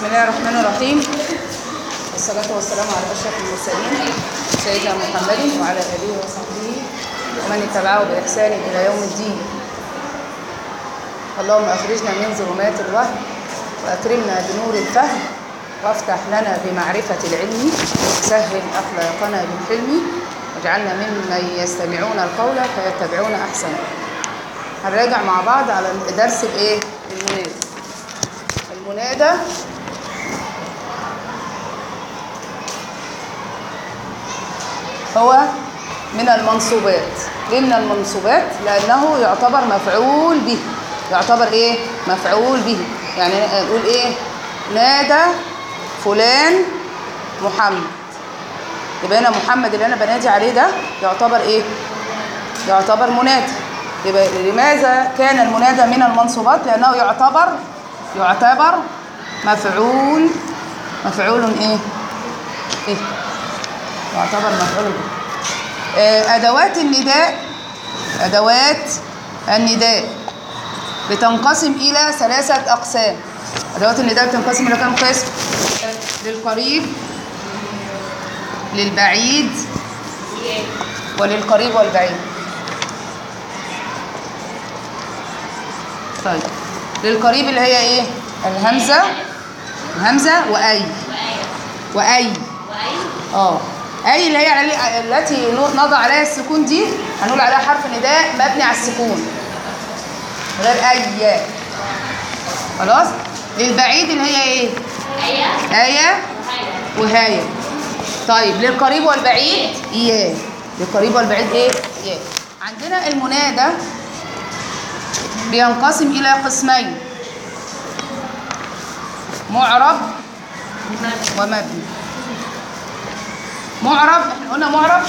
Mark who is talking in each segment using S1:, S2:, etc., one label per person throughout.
S1: بسم الله الرحمن الرحيم، والصلاة والسلام على أشرف المرسلين سيدنا محمد وعلى آله وصحبه ومن اتبعه بإحسان إلى يوم الدين. اللهم أخرجنا من ظلمات الوهم وأكرمنا بنور الفهم وافتح لنا بمعرفة العلم وسهل أخلاقنا بالحلم واجعلنا ممن يستمعون القول فيتبعون أحسنه. هنراجع مع بعض على درس الإيه؟ المنادى. المنادى هو من المنصوبات. ليه من المنصوبات؟ لأنه يعتبر مفعول به. يعتبر إيه؟ مفعول به. يعني نقول إيه؟ نادى فلان محمد. يبقى هنا محمد اللي أنا بنادي عليه ده يعتبر إيه؟ يعتبر منادى. يبقى لماذا كان المنادى من المنصوبات؟ لأنه يعتبر مفعول إيه؟ إيه؟ يعتبر مفعول به. أدوات النداء بتنقسم إلى 3 أقسام. أدوات النداء بتنقسم إلى كم قسم؟ للقريب، للبعيد، وللقريب والبعيد. طيب للقريب اللي هي إيه؟ الهمزة وأي أي اللي هي التي نضع عليها السكون دي هنقول عليها حرف نداء مبني على السكون غير أي. خلاص. للبعيد اللي هي إيه؟ آية وهاية. طيب للقريب والبعيد إياه. للقريب والبعيد إيه؟ إياه. عندنا المنادى بينقسم إلى قسمين: معرب ومبني. معرب احنا قلنا معرب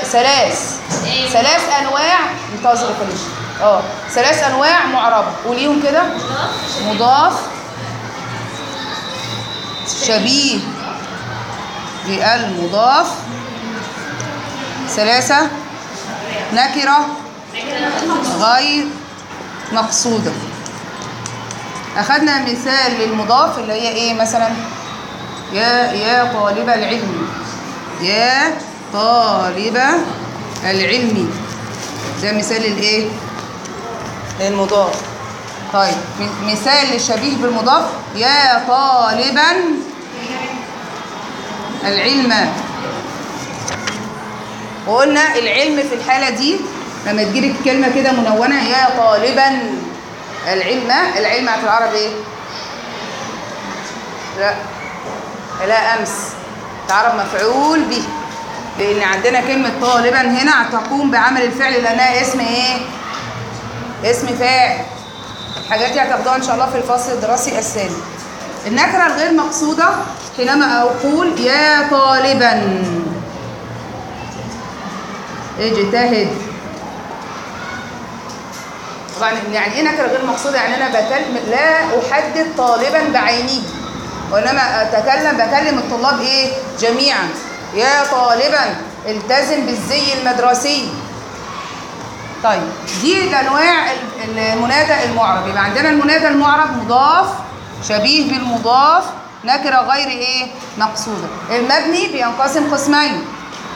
S1: ثلاث انواع. انتظر كلش. 3 انواع معربه. قوليهم كده: مضاف، شبيه بالمضاف، 3 نكره غير مقصوده. اخذنا مثال للمضاف اللي هي ايه؟ مثلا يا طالب العلم، يا طالب العلم، ده مثال للايه؟ للمضاف. طيب مثال للشبيه بالمضاف: يا طالبا العلم. وقلنا العلم في الحالة دي لما تجيلك كلمة كده منونة: يا طالبا العلم. العلم في العرب ايه؟ لا أمس. العرب مفعول به، لأن عندنا كلمة طالبا هنا تقوم بعمل الفعل لأنها اسم ايه؟ اسم فاعل. الحاجات دي هتاخدوها إن شاء الله في الفصل الدراسي الثاني. النكرة الغير مقصودة حينما أقول يا طالبا اجتهد. طبعا يعني ايه نكره غير مقصوده؟ يعني انا لا احدد طالبا بعينه، وانما بكلم الطلاب ايه؟ جميعا. يا طالبا التزم بالزي المدرسي. طيب دي الانواع المنادى المعرب. يبقى عندنا المنادى المعرب: مضاف، شبيه بالمضاف، نكره غير ايه؟ مقصوده. المبني بينقسم قسمين.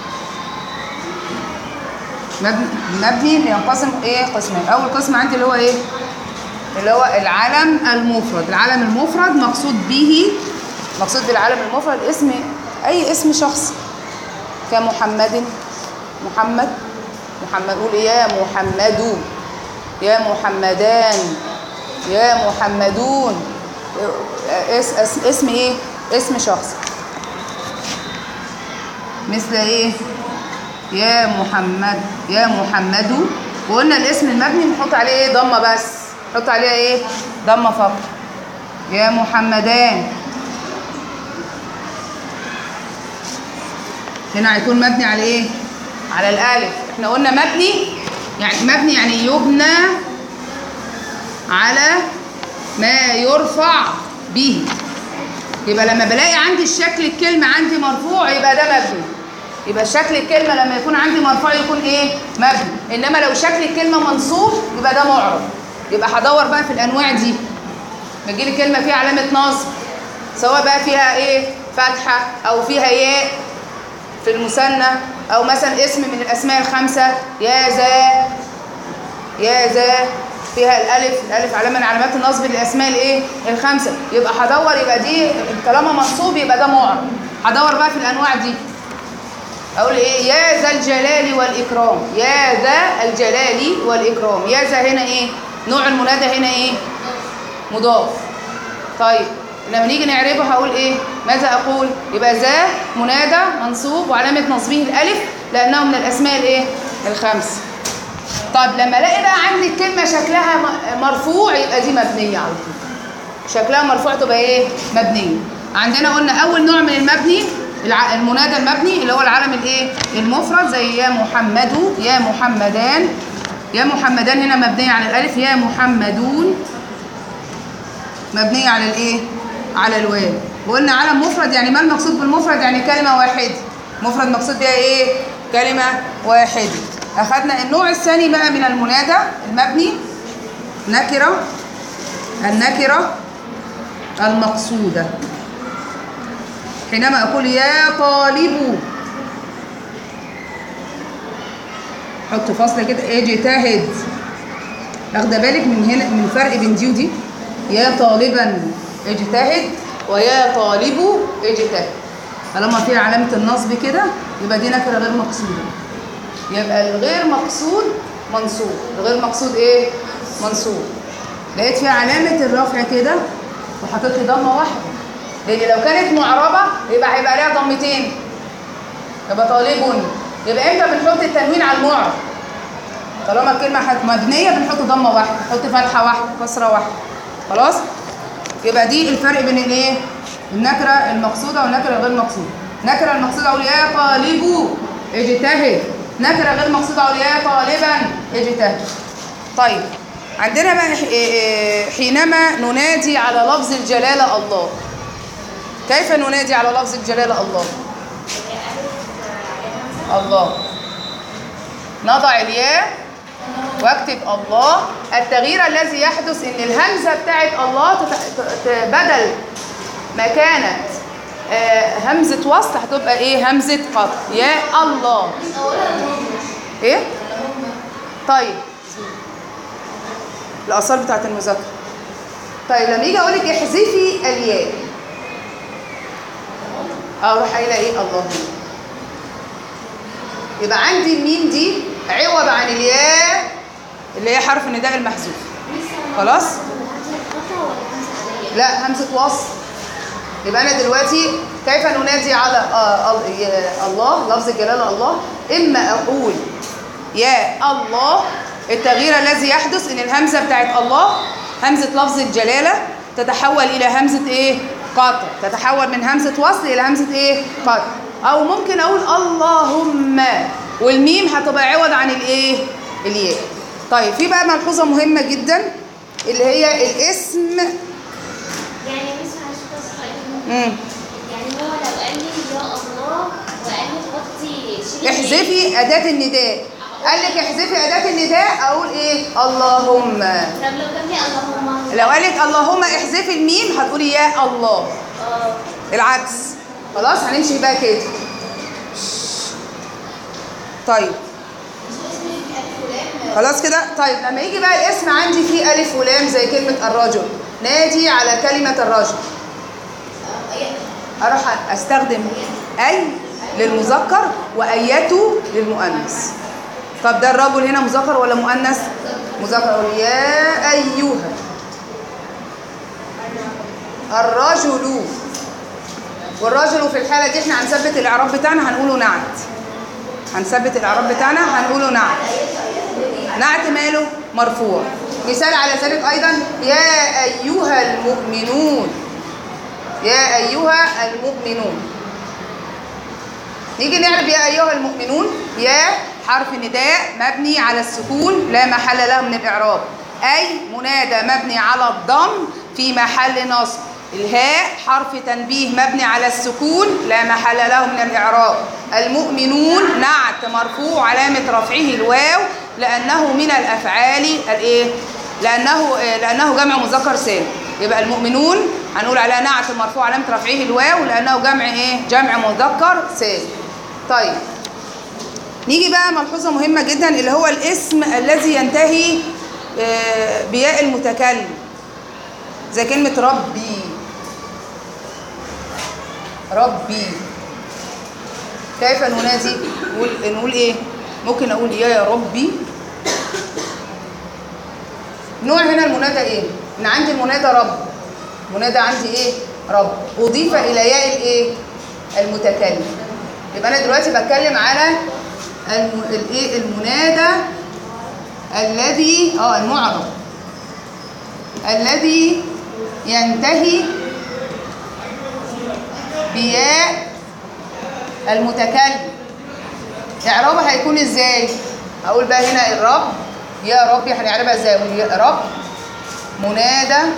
S1: مبني بينقسم ايه؟ قسمين. اول قسم عندي اللي هو ايه؟ اللي هو العلم المفرد. العلم المفرد مقصود بالعلم المفرد اي اسم شخص، كمحمد، محمد. قول يا محمد، يا محمدان، يا محمدون. اسم ايه؟ اسم شخص. مثل ايه؟ يا محمد، يا محمد. وقلنا الاسم المبني بنحط عليه ايه؟ ضمه بس. نحط عليها ايه؟ ضمه فقط. يا محمدان هنا هيكون مبني على ايه؟ على الالف. احنا قلنا مبني يعني يبنى على ما يرفع به. يبقى لما بلاقي عندي الشكل الكلمه عندي مرفوع يبقى ده مبني. يبقى شكل الكلمة لما يكون عندي مرفوع يكون ايه؟ مبني. انما لو شكل الكلمة منصوب يبقى ده معرب. يبقى هدور بقى في الانواع دي. لما تجيلي كلمة فيها علامة نصب سواء بقى فيها ايه فتحه او فيها ياء في المثنى، او مثلا اسم من الاسماء الخمسه يا ذا، يا ذا فيها الالف علامه من علامات النصب للاسماء الايه الخمسه. يبقى هدور، يبقى دي طالما منصوب يبقى ده معرب. هدور بقى في الانواع دي، اقول ايه؟ يا ذا الجلال والاكرام، يا ذا الجلال والاكرام. يا ذا هنا ايه؟ نوع المنادى هنا ايه؟ مضاف. طيب لما نيجي نعربه هقول ايه؟ ماذا اقول؟ يبقى ذا منادى منصوب وعلامه نصبه الالف لانه من الاسماء الايه الخمس. طيب لما الاقي بقى عندي الكلمه شكلها مرفوع يبقى دي مبنيه على طول. شكلها مرفوع تبقى ايه؟ مبنيه. عندنا قلنا اول نوع من المبني المنادى المبني اللي هو العلم الايه المفرد، زي يا محمد، يا محمدان. يا محمدان هنا مبنيه على الالف، يا محمدون مبنيه على الايه على الواو. وقلنا علم مفرد يعني ما المقصود بالمفرد؟ يعني كلمه واحده. مفرد مقصود بها ايه؟ كلمه واحده. اخذنا النوع الثاني بقى من المنادى المبني نكره، النكره المقصوده. حينما اقول يا طالب، حط فاصله كده، اجتهد. واخده بالك من هنا من الفرق بين دي ودي؟ يا طالبا اجتهد، ويا طالب اجتهد. طالما فيها علامه النصب كده يبقى دي نكره غير مقصوده. يبقى الغير مقصود منصوب، الغير مقصود ايه؟ منصوب. لقيت فيها علامه الرفع كده وحطيت لي ضمه واحده، لان لو كانت معربه يبقى هيبقى عليها ضمتين، يبقى طالب. يبقى امتى بنحط التنوين على المعرب؟ طالما الكلمه مبنيه بنحط ضمه واحده، نحط فتحه واحده، كسره واحده. خلاص؟ يبقى دي الفرق بين الايه؟ النكره المقصوده والنكره الغير مقصوده. النكره المقصوده اقول يا طالب اجتهد، نكره غير مقصوده اقول يا طالبا اجتهد. طيب عندنا بقى حينما ننادي على لفظ الجلاله الله، كيف ننادي على لفظ الجلاله الله؟ الله، نضع الياء واكتب الله. التغيير الذي يحدث ان الهمزه بتاعت الله بدل ما كانت همزه وصل هتبقى ايه؟ همزه قطع. يا الله ايه؟ طيب الاثار بتاعت المذاكره. طيب لما يجي اقول لك احذفي الياء اروح قايله ايه؟ الله. يبقى عندي الميم دي عوض عن الياء اللي هي حرف النداء المحذوف. خلاص؟ لا، همزه وصل. يبقى انا دلوقتي كيف ننادي على الله لفظ الجلاله الله؟ اما اقول يا الله، التغيير الذي يحدث ان الهمزه بتاعت الله همزه لفظ الجلاله تتحول الى همزه ايه؟ قطع، تتحول من همزه وصل الى همزه ايه؟ قطع. او ممكن اقول اللهم والميم هتبقى عوض عن الايه؟ الياء. طيب في بقى ملحوظه مهمه جدا اللي هي الاسم.
S2: يعني هو لو قال لي يا الله وقال لي حطي شيلي
S1: احذفي اداه النداء، قال لك احذفي اداه النداء اقول ايه؟ اللهم.
S2: طب لو كان لي اللهم،
S1: لو قال لك اللهم احذفي الميم هتقولي يا الله. العكس. خلاص هنمشي بقى كده. طيب خلاص كده. طيب لما يجي بقى الاسم عندي فيه الف ولام زي كلمه الرجل، نادي على كلمه الرجل، اروح استخدم اي للمذكر وايته للمؤنث. طب ده الرجل هنا مذكر ولا مؤنث؟ مذكر. اقول يا ايها الرجل. والرجل في الحاله دي احنا هنثبت الاعراب بتاعنا هنقوله نعت. هنثبت الاعراب بتاعنا هنقوله نعت. نعت ماله؟ مرفوع. مثال على ذلك ايضا يا ايها المؤمنون، يا ايها المؤمنون. نيجي نعرف يا ايها المؤمنون. يا حرف نداء مبني على السكون لا محل له من الاعراب، اي منادى مبني على الضم في محل نصب. الهاء حرف تنبيه مبني على السكون لا محل له من الاعراب. المؤمنون نعت مرفوع علامه رفعه الواو لانه من الافعال الايه؟ لانه جمع مذكر سالم. يبقى المؤمنون هنقول عليها نعت مرفوع علامة رفعه الواو لأنه جمع إيه؟ جمع مذكر سالم. طيب نيجي بقى ملحوظة مهمة جدا اللي هو الاسم الذي ينتهي بياء المتكلم زي كلمة ربي. ربي كيف ننادي؟ نقول ايه؟ ممكن اقول يا ربي. نوع هنا المنادى ايه؟ ان عندي المنادى رب، منادى عندي ايه؟ رب، اضيف الى ياء الايه؟ المتكلم. يبقى انا دلوقتي بتكلم على الايه؟ المنادى الذي المعرب الذي ينتهي بياء المتكلم. اعرابها هيكون ازاي؟ اقول بقى هنا الرب، يا ربي هنعربها ازاي؟ اقول يا رب منادى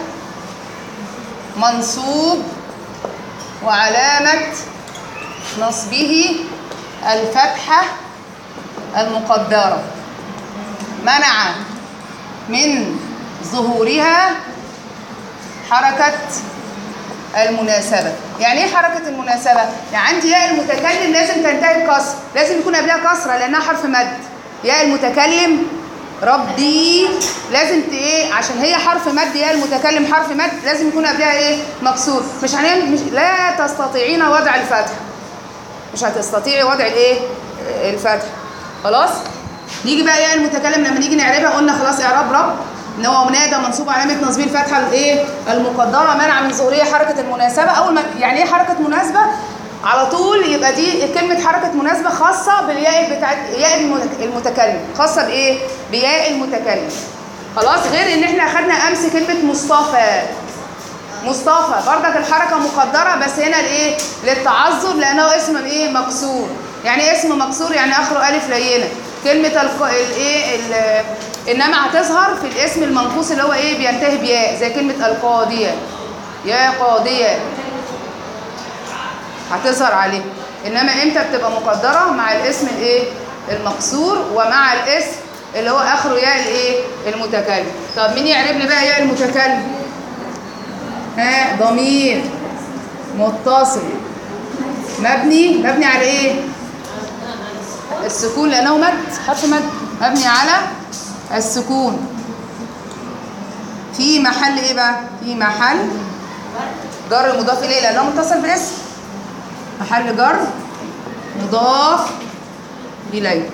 S1: منصوب وعلامة نصبه الفتحة المقدرة منع من ظهورها حركة المناسبة. يعني ايه حركة المناسبة؟ يعني عندي ياء المتكلم لازم تنتهي بكسر، لازم يكون قبلها كسرة لأنها حرف مد. ياء المتكلم ربي لازم ايه؟ عشان هي حرف مد، ياء المتكلم حرف مد لازم يكون قبلها ايه؟ مكسور. لا تستطيعين وضع الفتح، مش هتستطيعي وضع الايه؟ الفتح. خلاص؟ نيجي بقى ياء المتكلم لما نيجي نعربها قلنا خلاص اعراب رب ان هو منادى منصوب علامه نصبه الفتحه الايه؟ المقدره منع من ظهوريه حركه المناسبه. اول ما يعني ايه حركه مناسبه؟ على طول يبقى دي كلمه حركه مناسبه خاصه بالياء بتاعت ياء المتكلم، خاصه بايه؟ بياء المتكلم. خلاص؟ غير ان احنا اخذنا امس كلمه مصطفى. مصطفى برضك الحركه مقدره بس هنا الايه؟ للتعذر لانه اسم ايه؟ مكسور. يعني ايه اسم مكسور؟ يعني اخره الف لينه. كلمه انما هتظهر في الاسم المنقوص اللي هو ايه؟ بينتهي بياء زي كلمه القاضيه، يا قاضيه هتظهر عليه. انما امتى بتبقى مقدره؟ مع الاسم الايه؟ المكسور ومع الاسم اللي هو اخره ياء الايه؟ المتكلم. طب مين يعرب لي بقى ياء المتكلم؟ ضمير متصل مبني على ايه؟ السكون لانه مد، حرف مد مبني على السكون. في محل ايه بقى؟ في محل جر مضاف اليه لانه متصل بالاسم. محل جر مضاف اليه.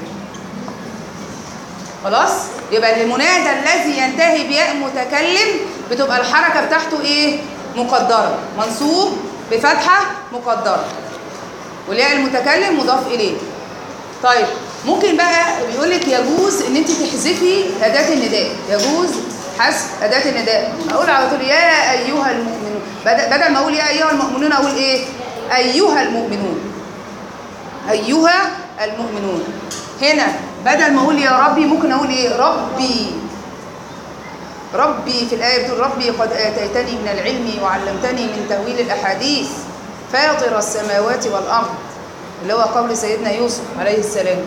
S1: خلاص؟ يبقى المنادى الذي ينتهي بياء متكلم بتبقى الحركه بتاعته ايه؟ مقدره، منصوب بفتحه مقدره، والياء المتكلم مضاف اليه. طيب ممكن بقى بيقول لك يجوز ان انت تحذفي اداه النداء، يجوز حذف اداه النداء. اقول على طول يا ايها المؤمنون، بدل ما اقول يا ايها المؤمنون اقول ايه؟ ايها المؤمنون، ايها المؤمنون. هنا بدل ما اقول يا ربي ممكن اقول ايه؟ ربي. ربي في الايه بتقول ربي قد اتيتني من العلم وعلمتني من تاويل الاحاديث فاطر السماوات والارض، اللي هو قول سيدنا يوسف عليه السلام.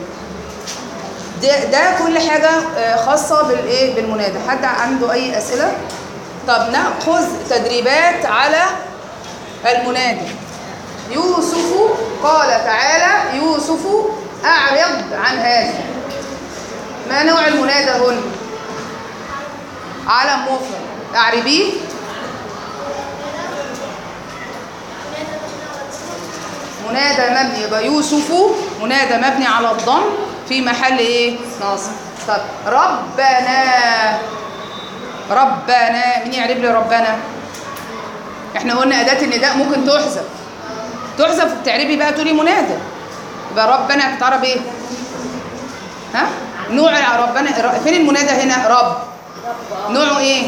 S1: ده كل حاجه خاصه بالايه؟ بالمنادى. حد عنده اي اسئله؟ طب ناخذ تدريبات على المنادى. يوسف قال تعالى يوسف اعرض عن هذا. ما نوع المنادى هنا؟ علم مفرد، اعربيه. منادى مبني، يبقى يوسف منادى مبني على الضم في محل ايه؟ ناصب. طب ربنا، ربنا مين يعرب لي ربنا؟ احنا قلنا اداه النداء ممكن تحذف وبتعربي بقى تقولي منادى. يبقى ربنا هتتعرب ايه؟ نوع ربنا فين المنادى هنا؟ رب. نوعه ايه؟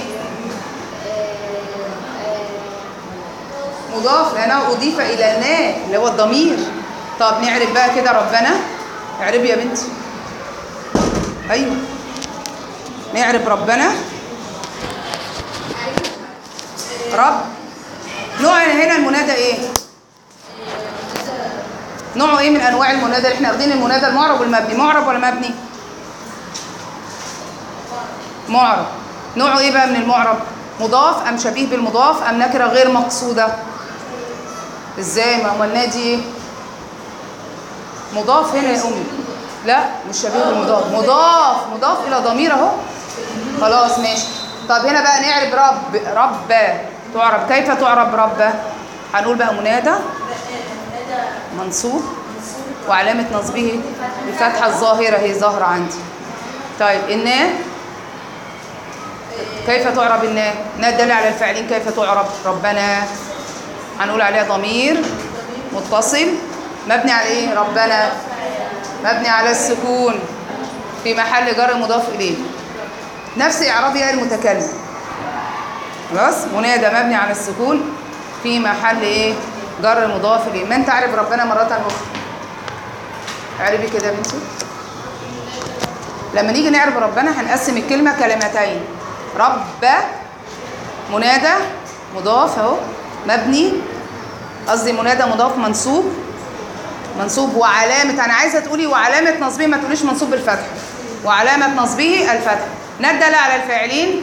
S1: مضاف لانه اضيف الى نا اللي هو الضمير. طب نعرف بقى كده ربنا. اعربي يا بنتي. ايوه نعرف ربنا. رب. نوع هنا المنادى ايه؟ نوعه ايه من انواع المنادى اللي احنا واخدين؟ المنادى المعرب والمبني. معرب ولا مبني؟ معرب. نوعه ايه بقى من المعرب؟ مضاف أم شبيه بالمضاف أم نكرة غير مقصودة؟ ازاي؟ ما عملناه دي ايه؟ مضاف هنا يا أمي. لا مش شبيه بالمضاف، مضاف إلى ضمير أهو. خلاص ماشي. طب هنا بقى نعرب رب تعرب كيف تعرب رب؟ هنقول بقى منادى منصوب وعلامة نصبه الفتحة الظاهرة، هي ظاهرة عندي. طيب النا كيف تعرب النا؟ نا تدل على الفاعلين. كيف تعرب؟ ربنا هنقول عليها ضمير متصل مبني على ايه؟ ربنا مبني على السكون في محل جر مضاف اليه، نفس اعراب ياء المتكلم. خلاص. منادى مبني على السكون في محل ايه؟ جر مضاف اليه. من تعرف ربنا مرة اخرى؟ اعربي كده يا بنتي. لما نيجي نعرف ربنا هنقسم الكلمة كلمتين. رب منادى مضاف اهو مبني، قصدي منادى مضاف منصوب وعلامة، أنا عايزة تقولي وعلامة نصبه، ما تقوليش منصوب بالفتح. وعلامة نصبه الفتح. ندل على الفاعلين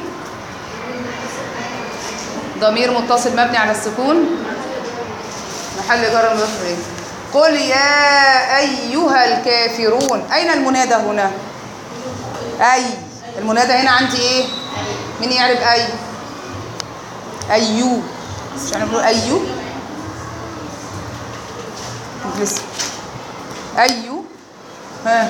S1: ضمير متصل مبني على السكون محل جر مضاف إليه. قل يا أيها الكافرون. أين المنادى هنا؟ أي. المنادى هنا عندي إيه؟ مين يعرف أي؟ أيو. مش احنا بنقول أيو؟ لسه أيو. ها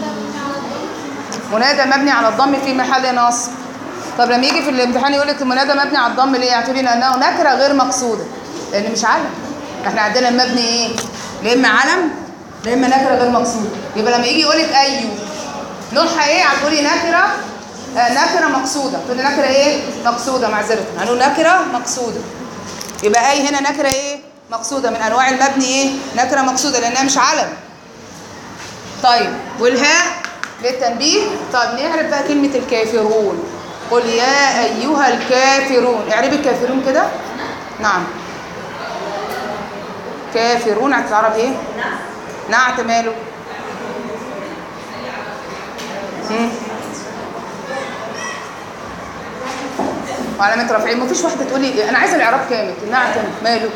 S1: منادى مبني على الضم في محل نصب. طب لما يجي في الامتحان يقول لك المنادى مبني على الضم ليه؟ هتقولي لأنه نكرة غير مقصودة، لأن مش علم. احنا عندنا المبني ايه؟ لا اما علم لا اما نكرة غير مقصودة. يبقى لما يجي يقول لك أيو نوعها ايه؟ هتقولي نكرة نكرة مقصودة. تقولي نكرة ايه؟ مقصودة. معذرة هنقول نكرة مقصودة. يبقى أي هنا نكرة ايه؟ مقصودة. من أنواع المبني ايه؟ نكرة مقصودة لأنها مش علم. طيب والهاء للتنبيه. طيب نعرف بقى كلمة الكافرون. قل يا أيها الكافرون. اعربي الكافرون كده. نعم. كافرون هتعرف ايه؟ نعت. ماله؟ وعلامة رفعه. مفيش واحدة تقولي أنا عايزة الإعراب كامل. نعت ماله؟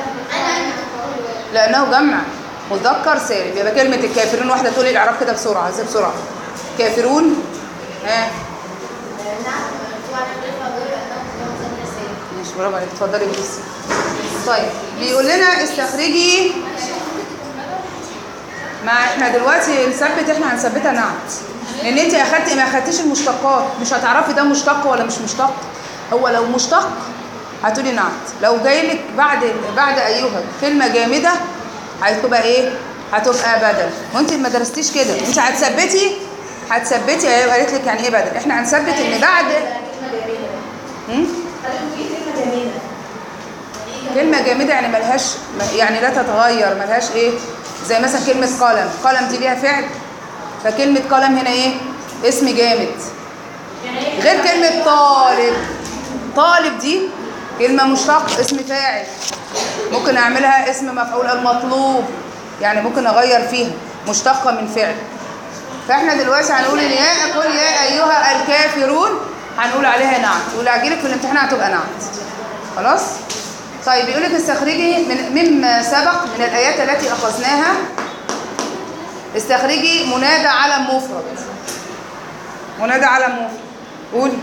S1: لأنه جمع مذكر سالم. يبقى كلمة الكافرون واحدة تقولي الإعراب كده بسرعة. عايزة بسرعة. كافرون. ماشي برافو عليك. اتفضلي بس. طيب بيقول لنا استخرجي. ما احنا دلوقتي نثبت، احنا هنثبتها نعت، لان انت ما اخدتيش المشتقات، مش هتعرفي ده مشتق ولا مش مشتق. هو لو مشتق هتقولي نعت، لو جاي لك بعد ايها كلمه جامده هتبقى ايه؟ هتبقى بدل. وانت ما درستيش كده، انت هتثبتي قالت لك يعني ايه بدل. احنا هنثبت ان بعد كلمه جامده يعني ملهاش، يعني لا تتغير، ملهاش ايه؟ زي مثلا كلمه قلم دي ليها فعل، فكلمه قلم هنا ايه؟ اسم جامد. غير كلمه طالب دي كلمه مشتق اسم فاعل، ممكن اعملها اسم مفعول المطلوب، يعني ممكن اغير فيها مشتقه من فعل. فاحنا دلوقتي هنقول ان قل يا ايها الكافرون هنقول عليها نعت، ولاجلك في الامتحان هتبقى نعت. خلاص. طيب بيقول لك استخرجي مما سبق من الايات التي اخذناها. استخرجي منادى علم مفرد. منادى علم مفرد. قولي.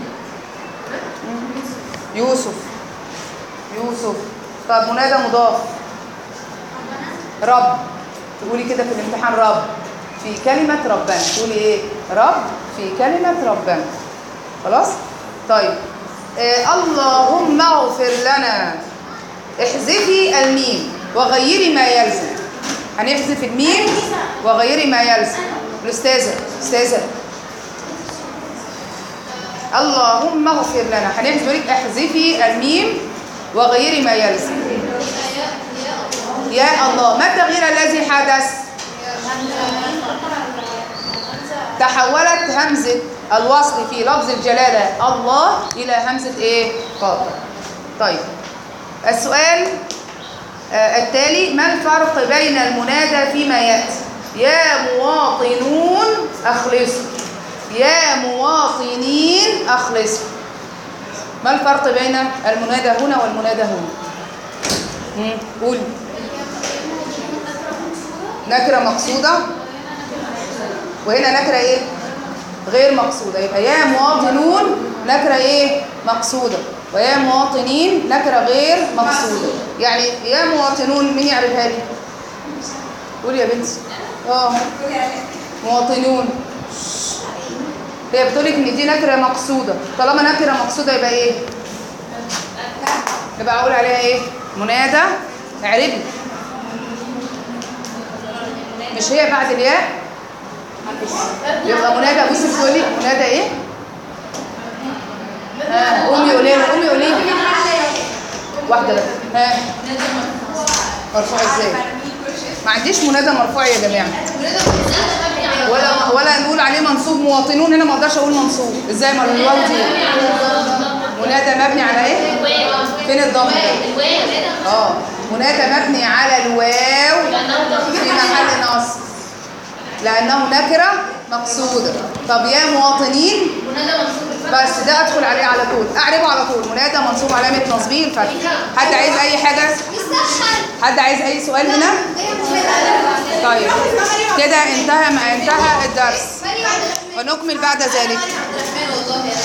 S1: يوسف. طب منادى مضاف. رب. تقولي كده في الامتحان رب في كلمة ربنا. تقولي ايه؟ رب في كلمة ربنا. خلاص. طيب اللهم اغفر لنا. احذفي الميم وغيري ما يلزم. هنحذف الميم وغيري ما يلزم. الأستاذة اللهم اغفر لنا، هنحذف لك احذفي الميم وغيري ما يلزم. يا الله. ما التغيير الذي حدث؟ تحولت همزة الوصل في لفظ الجلالة الله إلى همزة إيه؟ قاف. طيب السؤال التالي: ما الفرق بين المنادى فيما يأتي؟ يا مواطنون أخلصوا. يا مواطنين أخلصوا. ما الفرق بين المنادى هنا والمنادى هنا؟ قول. نكرة مقصودة وهنا نكرة ايه؟ غير مقصودة. يبقى يا مواطنون نكرة ايه؟ مقصودة، ويا مواطنين نكرة غير مقصودة. يعني يا مواطنون مين يعرفها لي؟ قول يا بنتي. مواطنون هي بتقولك ان دي نكرة مقصودة. طالما نكرة مقصودة يبقى ايه؟ يبقى اقول عليها ايه؟ منادى. اعربي. مش هي بعد الياء؟ يبقى منادى. بصي بتقولي منادى ايه؟ قومي قولي قومي قولي واحدة بس. مرفوع ازاي؟ ما عنديش منادى مرفوع يا جماعة. ولا نقول عليه منصوب. مواطنون هنا ما اقدرش اقول منصوب. ازاي؟ ما الواو دي منادى مبني على ايه؟ فين الضمير؟ منادى مبني على الواو في محل نصب لانه نكره مقصوده. طب يا مواطنين بس ده ادخل عليه على طول، اعربه على طول. منادى منصوب علامه نصبه الفتح. حد عايز اي حاجه؟ حد عايز اي سؤال هنا؟ طيب كده انتهى الدرس ونكمل بعد ذلك.